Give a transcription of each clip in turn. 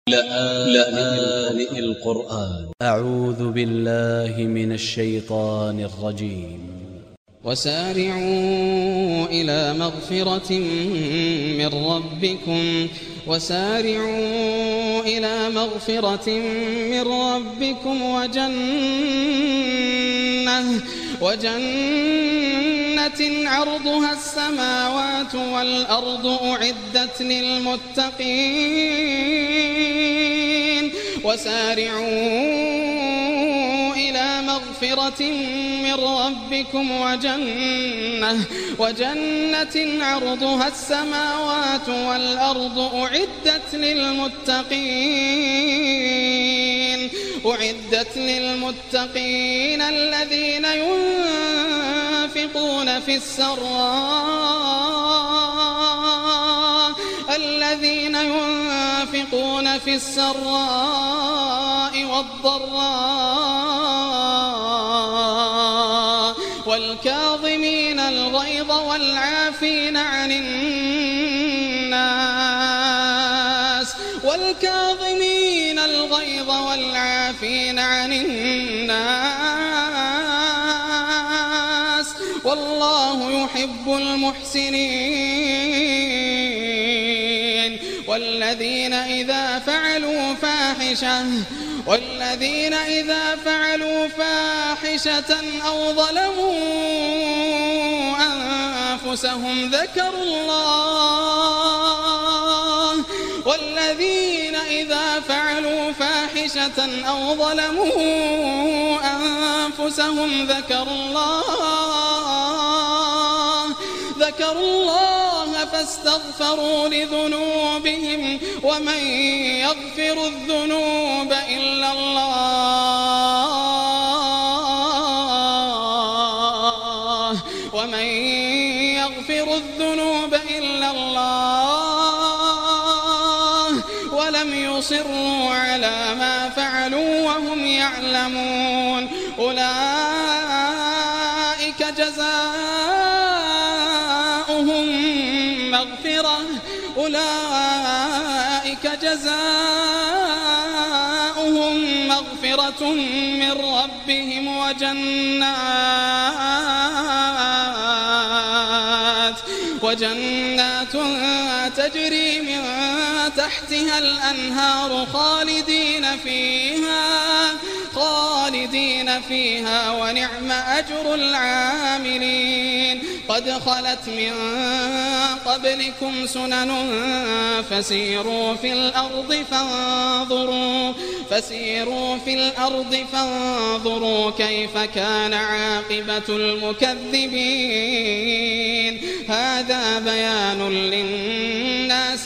لآن القرآن أ ع و ذ ب ا ل ل ه من ا ل ش ي ط ا ن ا ل ج ي م وسارعوا إلى مغفرة من ربكم وجنة عرضها السماوات والأرض أعدت للمتقين وجنة عرضها السماوات والأرض أعدت للمتقين الذين ينفقون في السراء والضراء والكاظمين الغيظ والعافين عن الناس والله يحب المحسنين والذين إذا فعلوا فاحشة أو ظلموا أنفسهم ذكروا الله فاستغفروا لذنوبهم ومن يغفر الذنوب إلا الله ولم يصروا على ما فعلوا وهم يعلمون أولئك جزاؤهم مغفرة من ربهم وجنات تجري من تحتها الأنهار خالدين فيها ونعم أجر العاملين قد خلت من قبلكم سنن فسيروا في الأرض فانظروا كيف كان عاقبة المكذبين هذا بيان للناس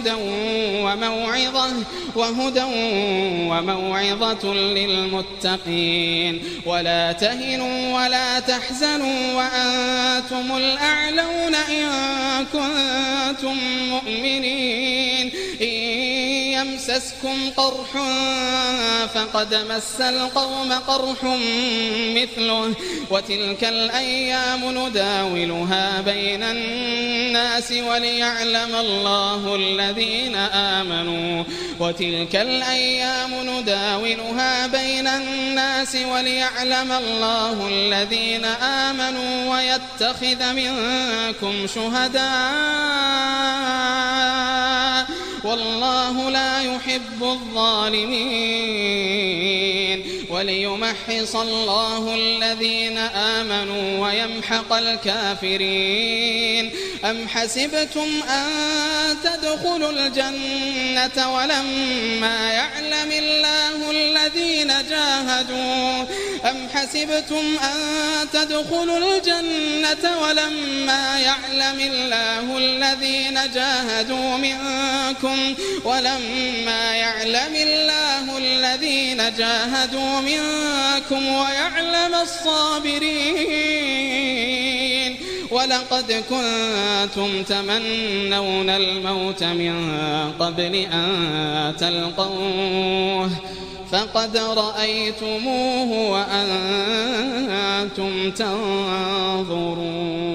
وهدى وموعظة للمتقين ولا تهنوا ولا تحزنوا وأنتم الأعلون إن كنتم مؤمنين يمسسكم قرح فقد مس القوم قرح مثله وتلك الأيام نداولها بين الناس وليعلم الله الذين آمنوا ويتخذ منكم شهداء والله لا يحب الظالمين وليمحص الله الذين آمنوا ويمحق الكافرين أم حسبتم أن تدخلوا الجنة ولما يعلم الله الذين جاهدوا منكم ويعلم الصابرين ولقد كنتم تمنون الموت من قبل أن تلقوه فقد رأيتموه وأنتم تنظرون